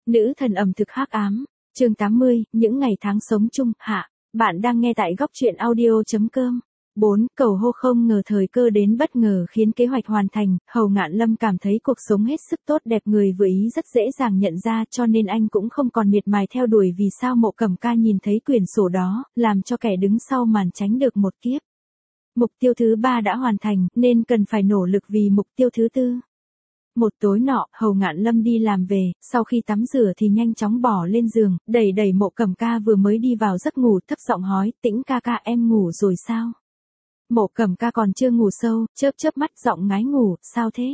Nữ thần ẩm thực hắc ám, chương 80, những ngày tháng sống chung, hạ. Bạn đang nghe tại góc truyện audio.com. 4. Cầu hô. Không ngờ thời cơ đến bất ngờ khiến kế hoạch hoàn thành, Hầu Ngạn Lâm cảm thấy cuộc sống hết sức tốt đẹp, người vừa ý rất dễ dàng nhận ra, cho nên anh cũng không còn miệt mài theo đuổi vì sao Mộ Cẩm Ca nhìn thấy quyển sổ đó, làm cho kẻ đứng sau màn tránh được một kiếp. Mục tiêu thứ 3 đã hoàn thành, nên cần phải nỗ lực vì mục tiêu thứ 4. Một tối nọ, Hầu Ngạn Lâm đi làm về, sau khi tắm rửa thì nhanh chóng bỏ lên giường, đẩy Mộ Cẩm Ca vừa mới đi vào giấc ngủ, thấp giọng hỏi, Tĩnh ca ca, em ngủ rồi sao? Mộ Cẩm Ca còn chưa ngủ sâu, chớp mắt giọng ngái ngủ, sao thế?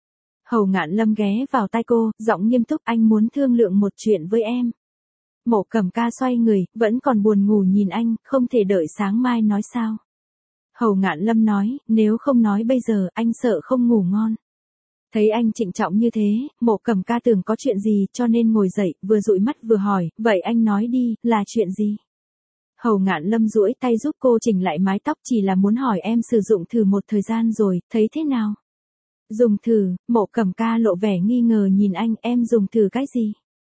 Hầu Ngạn Lâm ghé vào tai cô, giọng nghiêm túc, anh muốn thương lượng một chuyện với em. Mộ Cẩm Ca xoay người, vẫn còn buồn ngủ nhìn anh, không thể đợi sáng mai nói sao? Hầu Ngạn Lâm nói, nếu không nói bây giờ, anh sợ không ngủ ngon. Thấy anh trịnh trọng như thế, Mộ Cẩm Ca tưởng có chuyện gì cho nên ngồi dậy, vừa dụi mắt vừa hỏi, vậy anh nói đi, là chuyện gì? Hầu Ngạn Lâm duỗi tay giúp cô chỉnh lại mái tóc, chỉ là muốn hỏi em sử dụng thử một thời gian rồi, thấy thế nào? Dùng thử, Mộ Cẩm Ca lộ vẻ nghi ngờ nhìn anh, em dùng thử cái gì?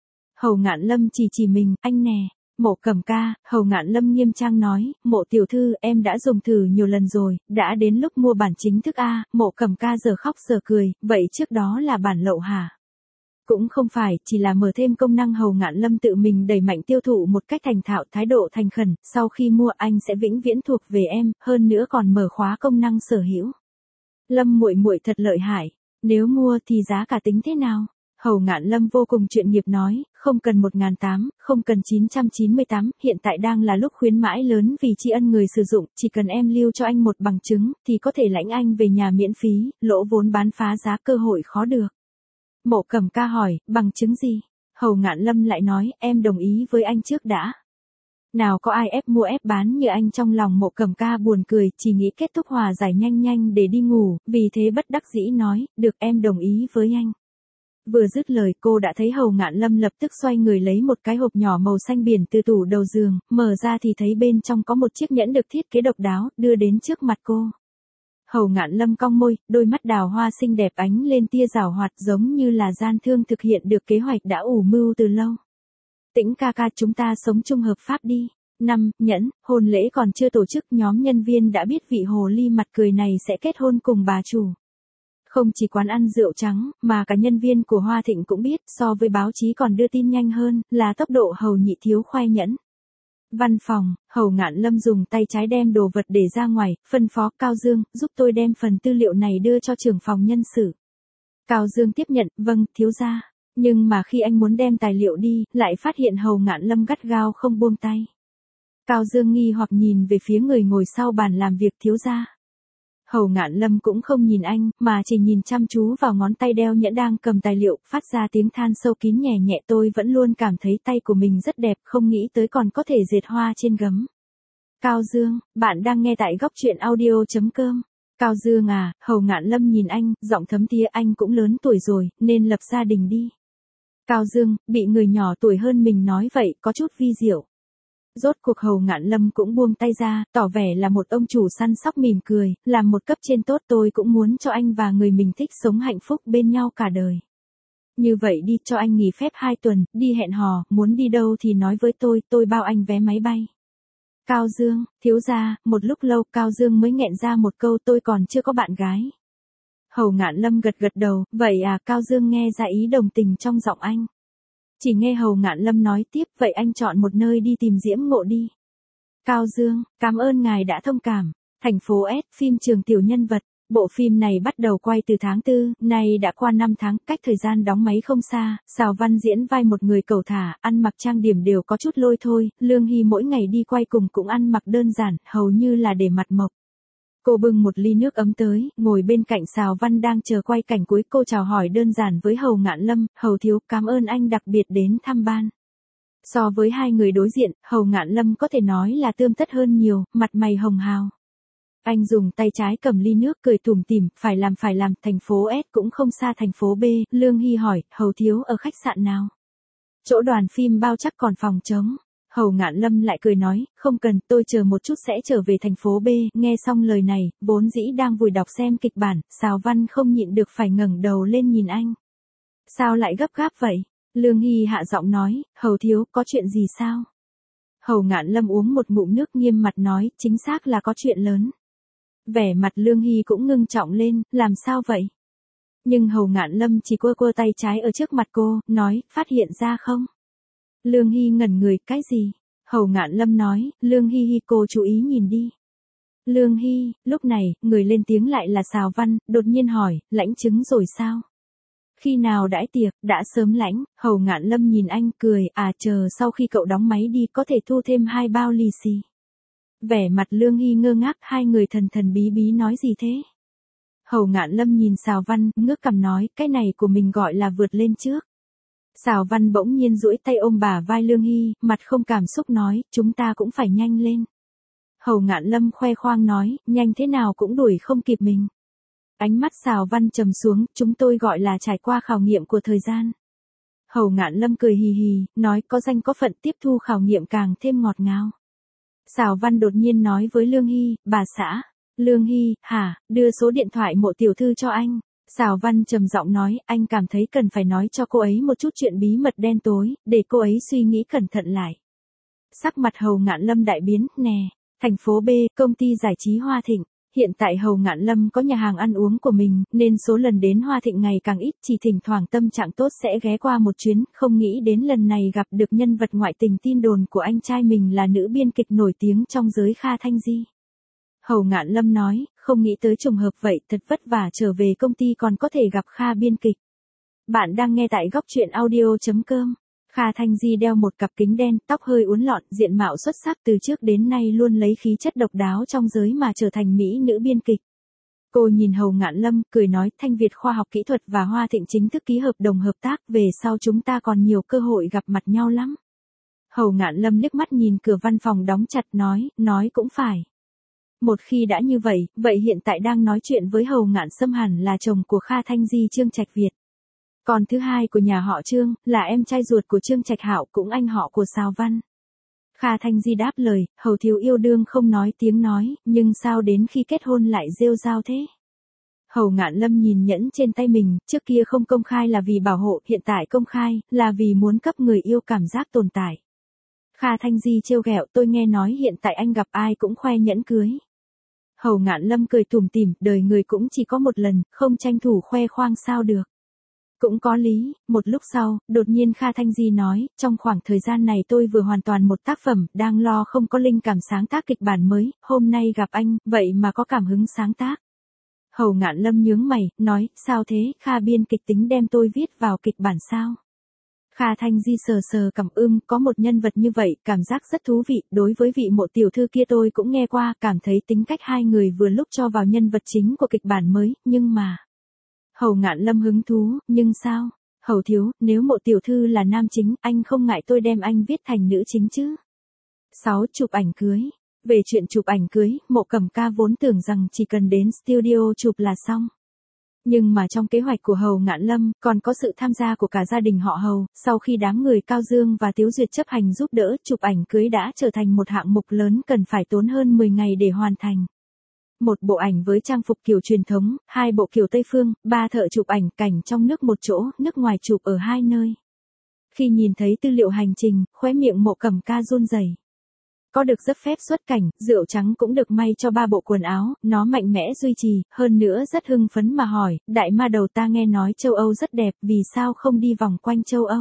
Hầu Ngạn Lâm chỉ mình, anh nè. Mộ Cẩm Ca, Hầu Ngạn Lâm nghiêm trang nói, Mộ tiểu thư, em đã dùng thử nhiều lần rồi, đã đến lúc mua bản chính thức a. Mộ Cẩm Ca giờ khóc giờ cười, vậy trước đó là bản lậu hả? Cũng không phải, chỉ là mở thêm công năng. Hầu Ngạn Lâm tự mình đẩy mạnh tiêu thụ một cách thành thạo, thái độ thành khẩn, sau khi mua anh sẽ vĩnh viễn thuộc về em, hơn nữa còn mở khóa công năng sở hữu. Lâm muội muội thật lợi hại, nếu mua thì giá cả tính thế nào? Hầu Ngạn Lâm vô cùng chuyên nghiệp nói, không cần 1.800, không cần 998, hiện tại đang là lúc khuyến mãi lớn vì tri ân người sử dụng, chỉ cần em lưu cho anh một bằng chứng, thì có thể lãnh anh về nhà miễn phí, lỗ vốn bán phá giá, cơ hội khó được. Mộ Cẩm Ca hỏi, bằng chứng gì? Hầu Ngạn Lâm lại nói, em đồng ý với anh trước đã. Nào có ai ép mua ép bán như anh. Trong lòng Mộ Cẩm Ca buồn cười, chỉ nghĩ kết thúc hòa giải nhanh để đi ngủ, vì thế bất đắc dĩ nói, được, em đồng ý với anh. Vừa dứt lời cô đã thấy Hầu Ngạn Lâm lập tức xoay người lấy một cái hộp nhỏ màu xanh biển từ tủ đầu giường, mở ra thì thấy bên trong có một chiếc nhẫn được thiết kế độc đáo, đưa đến trước mặt cô. Hầu Ngạn Lâm cong môi, đôi mắt đào hoa xinh đẹp ánh lên tia giảo hoạt, giống như là gian thương thực hiện được kế hoạch đã ủ mưu từ lâu. Tĩnh ca ca, chúng ta sống chung hợp pháp đi. 5. Nhẫn, hôn lễ còn chưa tổ chức, nhóm nhân viên đã biết vị hồ ly mặt cười này sẽ kết hôn cùng bà chủ. Không chỉ quán ăn rượu trắng, mà cả nhân viên của Hoa Thịnh cũng biết, so với báo chí còn đưa tin nhanh hơn, là tốc độ Hầu nhị thiếu khoe nhẫn. Văn phòng, Hầu Ngạn Lâm dùng tay trái đem đồ vật để ra ngoài, phân phó, Cao Dương, giúp tôi đem phần tư liệu này đưa cho trưởng phòng nhân sự. Cao Dương tiếp nhận, vâng, thiếu gia. Nhưng mà khi anh muốn đem tài liệu đi, lại phát hiện Hầu Ngạn Lâm gắt gao không buông tay. Cao Dương nghi hoặc nhìn về phía người ngồi sau bàn làm việc, thiếu gia. Hầu Ngạn Lâm cũng không nhìn anh, mà chỉ nhìn chăm chú vào ngón tay đeo nhẫn đang cầm tài liệu, phát ra tiếng than sâu kín nhẹ nhẹ, tôi vẫn luôn cảm thấy tay của mình rất đẹp, không nghĩ tới còn có thể dệt hoa trên gấm. Cao Dương, bạn đang nghe tại góc truyện audio.com. Cao Dương à, Hầu Ngạn Lâm nhìn anh, giọng thấm thía, anh cũng lớn tuổi rồi, nên lập gia đình đi. Cao Dương, bị người nhỏ tuổi hơn mình nói vậy, có chút vi diệu. Rốt cuộc Hầu Ngạn Lâm cũng buông tay ra, tỏ vẻ là một ông chủ săn sóc, mỉm cười, làm một cấp trên tốt, tôi cũng muốn cho anh và người mình thích sống hạnh phúc bên nhau cả đời. Như vậy đi, cho anh nghỉ phép 2 tuần, đi hẹn hò, muốn đi đâu thì nói với tôi bao anh vé máy bay. Cao Dương, thiếu gia, một lúc lâu Cao Dương mới nghẹn ra một câu, tôi còn chưa có bạn gái. Hầu Ngạn Lâm gật đầu, vậy à. Cao Dương nghe ra ý đồng tình trong giọng anh. Chỉ nghe Hầu Ngạn Lâm nói tiếp, vậy anh chọn một nơi đi tìm diễm ngộ đi. Cao Dương, cảm ơn ngài đã thông cảm. Thành phố S, phim Trường tiểu nhân vật. Bộ phim này bắt đầu quay từ tháng 4, nay đã qua 5 tháng, cách thời gian đóng máy không xa. Sào Văn diễn vai một người cẩu thả, ăn mặc trang điểm đều có chút lôi thôi, Lương Hy mỗi ngày đi quay cùng cũng ăn mặc đơn giản, hầu như là để mặt mộc. Cô bưng một ly nước ấm tới, ngồi bên cạnh Sào Văn đang chờ quay cảnh cuối, cô chào hỏi đơn giản với Hầu Ngạn Lâm, Hầu thiếu, cảm ơn anh đặc biệt đến thăm ban. So với hai người đối diện, Hầu Ngạn Lâm có thể nói là tươm tất hơn nhiều, mặt mày hồng hào. Anh dùng tay trái cầm ly nước cười tủm tỉm, phải làm, thành phố S cũng không xa thành phố B. Lương Hy hỏi, Hầu thiếu ở khách sạn nào? Chỗ đoàn phim bao chắc còn phòng trống. Hầu Ngạn Lâm lại cười nói, không cần, tôi chờ một chút sẽ trở về thành phố B. Nghe xong lời này, vốn dĩ đang vùi đọc xem kịch bản, Sào Văn không nhịn được phải ngẩng đầu lên nhìn anh. Sao lại gấp gáp vậy? Lương Hy hạ giọng nói, Hầu thiếu, có chuyện gì sao? Hầu Ngạn Lâm uống một ngụm nước nghiêm mặt nói, chính xác là có chuyện lớn. Vẻ mặt Lương Hy cũng ngưng trọng lên, làm sao vậy? Nhưng Hầu Ngạn Lâm chỉ quơ quơ tay trái ở trước mặt cô, nói, phát hiện ra không? Lương Hy ngẩn người, cái gì? Hầu Ngạn Lâm nói, Lương Hy Hy cô chú ý nhìn đi. Lương Hy, lúc này, người lên tiếng lại là Sào Văn, đột nhiên hỏi, lãnh chứng rồi sao? Khi nào đãi tiệc, đã sớm lãnh, Hầu Ngạn Lâm nhìn anh cười, chờ sau khi cậu đóng máy đi có thể thu thêm 2 bao lì xì. Vẻ mặt Lương Hy ngơ ngác, hai người thần thần bí bí nói gì thế? Hầu Ngạn Lâm nhìn Sào Văn, ngước cằm nói, cái này của mình gọi là vượt lên trước. Sào Văn bỗng nhiên duỗi tay ôm bả vai Lương Hy, mặt không cảm xúc nói, chúng ta cũng phải nhanh lên. Hầu Ngạn Lâm khoe khoang nói, nhanh thế nào cũng đuổi không kịp mình. Ánh mắt Sào Văn trầm xuống, chúng tôi gọi là trải qua khảo nghiệm của thời gian. Hầu Ngạn Lâm cười hì hì, nói có danh có phận tiếp thu khảo nghiệm càng thêm ngọt ngào. Sào Văn đột nhiên nói với Lương Hy, bà xã. Lương Hy, hả, đưa số điện thoại Mộ tiểu thư cho anh. Sào Văn trầm giọng nói, anh cảm thấy cần phải nói cho cô ấy một chút chuyện bí mật đen tối, để cô ấy suy nghĩ cẩn thận lại. Sắc mặt Hầu Ngạn Lâm đại biến, nè, thành phố B, công ty giải trí Hoa Thịnh. Hiện tại Hầu Ngạn Lâm có nhà hàng ăn uống của mình, nên số lần đến Hoa Thịnh ngày càng ít, chỉ thỉnh thoảng tâm trạng tốt sẽ ghé qua một chuyến, không nghĩ đến lần này gặp được nhân vật ngoại tình tin đồn của anh trai mình là nữ biên kịch nổi tiếng trong giới Kha Thanh Di. Hầu Ngạn Lâm nói, không nghĩ tới trùng hợp vậy, thật vất vả trở về công ty còn có thể gặp Kha biên kịch. Bạn đang nghe tại góc truyện audio.com. Kha Thanh Di đeo một cặp kính đen, tóc hơi uốn lọn, diện mạo xuất sắc từ trước đến nay luôn lấy khí chất độc đáo trong giới mà trở thành mỹ nữ biên kịch. Cô nhìn Hầu Ngạn Lâm, cười nói, Thanh Việt Khoa học Kỹ thuật và Hoa Thịnh chính thức ký hợp đồng hợp tác, về sau chúng ta còn nhiều cơ hội gặp mặt nhau lắm. Hầu Ngạn Lâm liếc mắt nhìn cửa văn phòng đóng chặt nói cũng phải. Một khi đã như vậy, vậy hiện tại đang nói chuyện với Hầu Ngạn Sâm hẳn là chồng của Kha Thanh Di Trương Trạch Việt. Còn thứ hai của nhà họ Trương, là em trai ruột của Trương Trạch Hạo cũng anh họ của Sào Văn. Kha Thanh Di đáp lời, Hầu thiếu yêu đương không nói tiếng nói, nhưng sao đến khi kết hôn lại rêu rao thế? Hầu Ngạn Lâm nhìn nhẫn trên tay mình, trước kia không công khai là vì bảo hộ, hiện tại công khai, là vì muốn cấp người yêu cảm giác tồn tại. Kha Thanh Di trêu ghẹo, tôi nghe nói hiện tại anh gặp ai cũng khoe nhẫn cưới. Hầu Ngạn Lâm cười tủm tỉm, đời người cũng chỉ có một lần, không tranh thủ khoe khoang sao được. Cũng có lý, một lúc sau, đột nhiên Kha Thanh Di nói, trong khoảng thời gian này tôi vừa hoàn toàn một tác phẩm, đang lo không có linh cảm sáng tác kịch bản mới, hôm nay gặp anh, vậy mà có cảm hứng sáng tác. Hầu Ngạn Lâm nhướng mày, nói, sao thế, Kha biên kịch tính đem tôi viết vào kịch bản sao? Kha Thanh Di sờ sờ cằm có một nhân vật như vậy, cảm giác rất thú vị, đối với vị Mộ tiểu thư kia tôi cũng nghe qua, cảm thấy tính cách hai người vừa lúc cho vào nhân vật chính của kịch bản mới, nhưng mà... Hầu Ngạn Lâm hứng thú, nhưng sao? Hầu thiếu, nếu Mộ tiểu thư là nam chính, anh không ngại tôi đem anh viết thành nữ chính chứ? 6. Chụp ảnh cưới. Về chuyện chụp ảnh cưới, Mộ Cẩm Ca vốn tưởng rằng chỉ cần đến studio chụp là xong. Nhưng mà trong kế hoạch của Hầu Ngạn Lâm, còn có sự tham gia của cả gia đình họ Hầu, sau khi đám người Cao Dương và Tiếu Duyệt chấp hành giúp đỡ, chụp ảnh cưới đã trở thành một hạng mục lớn cần phải tốn hơn 10 ngày để hoàn thành. Một bộ ảnh với trang phục kiểu truyền thống, 2 bộ kiểu Tây Phương, 3 thợ chụp ảnh cảnh trong nước một chỗ, nước ngoài chụp ở 2 nơi. Khi nhìn thấy tư liệu hành trình, khóe miệng Mộ Cẩm Ca run rẩy. Có được giấc phép xuất cảnh, rượu trắng cũng được may cho 3 bộ quần áo, nó mạnh mẽ duy trì, hơn nữa rất hưng phấn mà hỏi, đại ma đầu ta nghe nói châu Âu rất đẹp, vì sao không đi vòng quanh châu Âu?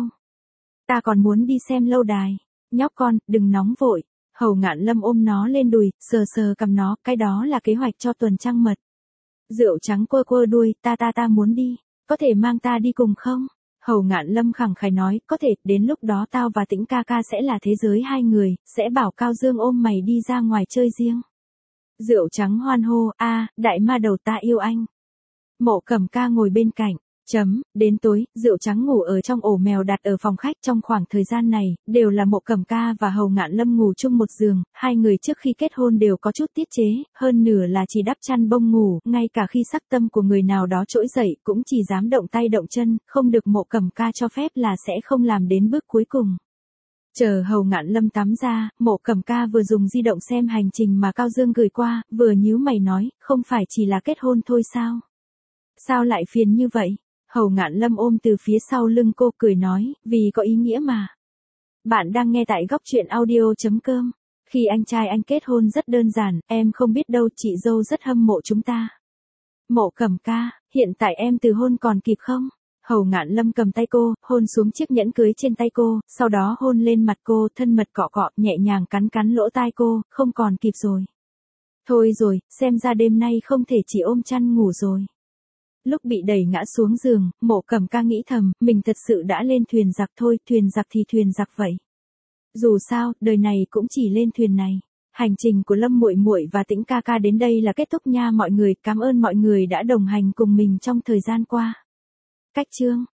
Ta còn muốn đi xem lâu đài. Nhóc con, đừng nóng vội. Hầu Ngạn Lâm ôm nó lên đùi, sờ sờ cầm nó, cái đó là kế hoạch cho tuần trăng mật. Rượu trắng quơ quơ đuôi, ta muốn đi, có thể mang ta đi cùng không? Hầu Ngạn Lâm khẳng khái nói, có thể, đến lúc đó tao và Tĩnh ca ca sẽ là thế giới hai người, sẽ bảo Cao Dương ôm mày đi ra ngoài chơi riêng. Rượu trắng hoan hô, đại ma đầu ta yêu anh. Mộ Cẩm Ca ngồi bên cạnh. Đến tối, rượu trắng ngủ ở trong ổ mèo đặt ở phòng khách trong khoảng thời gian này, đều là Mộ Cẩm Ca và Hầu Ngạn Lâm ngủ chung một giường, hai người trước khi kết hôn đều có chút tiết chế, hơn nửa là chỉ đắp chăn bông ngủ, ngay cả khi sắc tâm của người nào đó trỗi dậy cũng chỉ dám động tay động chân, không được Mộ Cẩm Ca cho phép là sẽ không làm đến bước cuối cùng. Chờ Hầu Ngạn Lâm tắm ra, Mộ Cẩm Ca vừa dùng di động xem hành trình mà Cao Dương gửi qua, vừa nhíu mày nói, không phải chỉ là kết hôn thôi sao? Sao lại phiền như vậy? Hầu Ngạn Lâm ôm từ phía sau lưng cô cười nói, vì có ý nghĩa mà. Bạn đang nghe tại góc truyện audio.com. Khi anh trai anh kết hôn rất đơn giản, em không biết đâu chị dâu rất hâm mộ chúng ta. Mộ Cẩm Ca, hiện tại em từ hôn còn kịp không? Hầu Ngạn Lâm cầm tay cô, hôn xuống chiếc nhẫn cưới trên tay cô, sau đó hôn lên mặt cô, thân mật cọ cọ, nhẹ nhàng cắn cắn lỗ tai cô, không còn kịp rồi. Thôi rồi, xem ra đêm nay không thể chỉ ôm chăn ngủ rồi. Lúc bị đẩy ngã xuống giường, Mộ Cẩm Ca nghĩ thầm, mình thật sự đã lên thuyền giặc thôi, thuyền giặc thì thuyền giặc vậy. Dù sao, đời này cũng chỉ lên thuyền này. Hành trình của Lâm Muội Muội và Tĩnh ca ca đến đây là kết thúc nha mọi người, cảm ơn mọi người đã đồng hành cùng mình trong thời gian qua. Cách chương